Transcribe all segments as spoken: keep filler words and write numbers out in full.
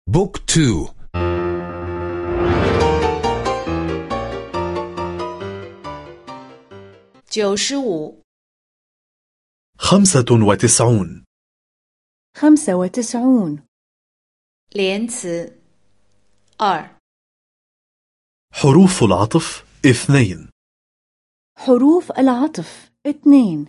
بوك تو. 九十五 خمسة وتسعون. خمسة وتسعون. 连词二 حروف العطف اثنين. حروف العطف اثنين.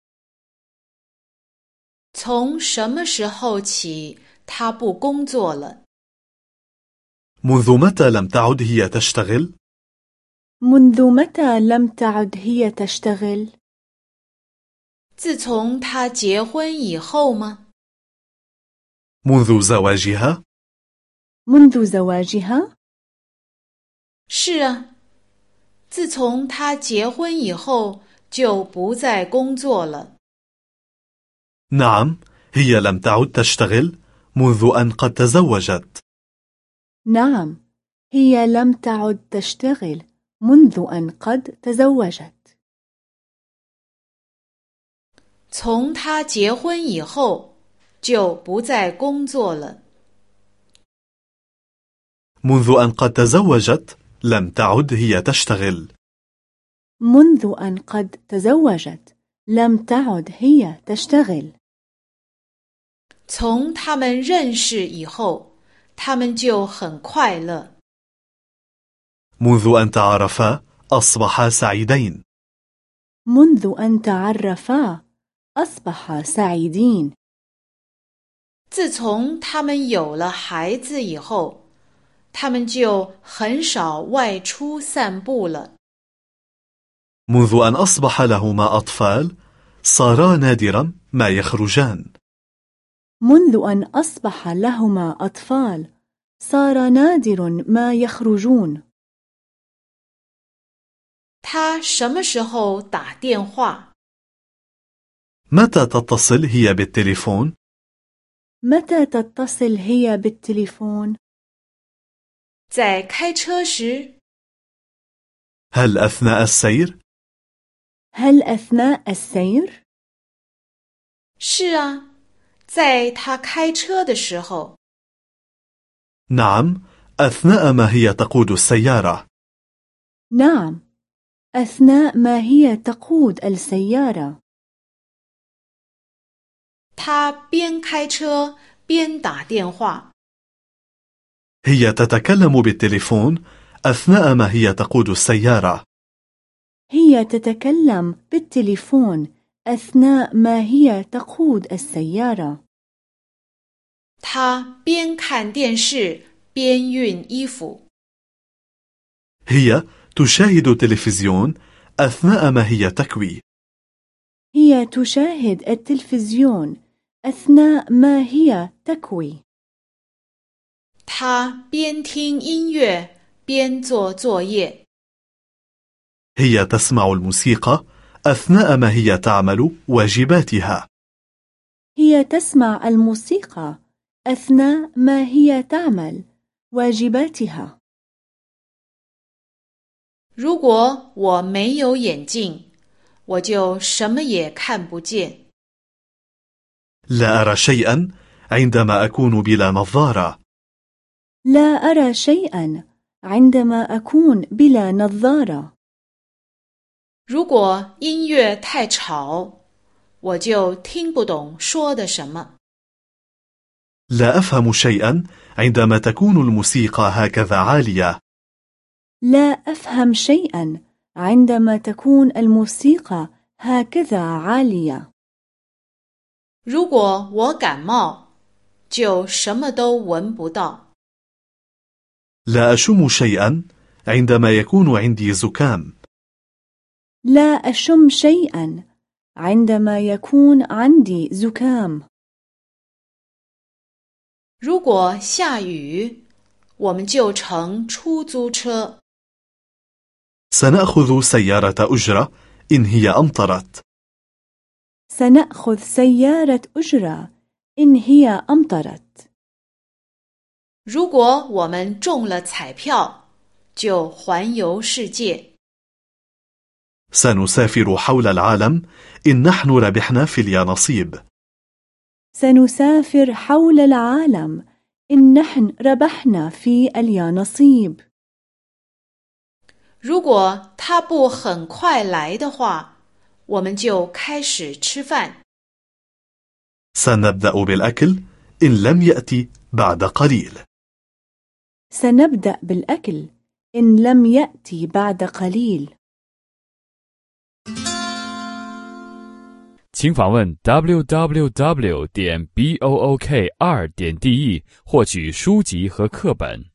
从什么时候起他不工作了 منذ متى لم تعد هي تشتغل؟ منذ متى لم تعد هي تشتغل؟ 自从他结婚以后吗 منذ زواجها؟ منذ زواجها؟ 是啊，自从他结婚以后就不再工作了 نعم، هي لم تعد تشتغل منذ أن قد تزوجت. نعم، هي لم تعد تشتغل منذ أن قد تزوجت. 从他结婚以后就不再工作了 منذ أن قد تزوجت لم تعد هي تشتغل. منذ أن قد تزوجت لم تعد هي تشتغل. 从他们认识以后他们就很快乐 منذ أن تعرفا أصبحا سعيدين. منذ أن تعرفا أصبحا سعيدين. 自从他们有了孩子以后他们就很少外出散步了 منذ أن أصبح لهما أطفال صارا نادرا ما يخرجان. منذ أن أصبح لهما أطفال صار نادر ما يخرجون. 他什么时候打电话 متى تتصل هي بالتليفون؟ متى تتصل هي بالتليفون؟ 在开车时 هل أثناء السير؟ هل أثناء السير؟ 是啊，在他开车的时候 نعم، أثناء ما هي تقود السيارة. نعم، أثناء ما هي تقود السيارة. 他边开车边打电话 هي تتكلم بالتليفون أثناء ما هي تقود السيارة. هي تتكلم بالتليفون أثناء ما هي تقود السيارة. 他边看电视边熨衣服 هي تشاهد التلفزيون أثناء ما هي تكوي. هي تشاهد التلفزيون أثناء ما هي تكوي. 他边听音乐边做作业 هي تسمع الموسيقى أثناء ما هي تعمل واجباتها. هي تسمع الموسيقى أثناء ما هي تعمل واجباتها. 如果我没有眼镜我就什么也看不见 لا أرى شيئا عندما أكون بلا نظارة. لا أرى شيئا عندما أكون بلا نظارة. 如果音乐太吵我就听不懂说的什么 لا أفهم شيئا عندما تكون الموسيقى هكذا عالية. لا أفهم شيئا عندما تكون الموسيقى هكذا عالية. 如果我感冒就什么都闻不到 لا أشم شيئا عندما يكون عندي زكام. لا أشم شيئا عندما يكون عندي زكام. 如果下雨我们就乘出租车 سنأخذ سيارة أجرة إن هي أمطرت. سنأخذ سيارة أجرة إن هي أمطرت. 如果我们中了彩票就环游世界 سنسافر حول العالم إن نحن ربحنا في اليانصيب. سنسافر حول العالم إن نحن ربحنا في اليانصيب. 如果他不很快来的话，我们就开始吃饭。 سنبدأ بالأكل إن لم يأتي بعد قليل. سنبدأ بالأكل إن لم يأتي بعد قليل. 请访问 double-u double-u double-u 点 book 二点 de 获取书籍和课本。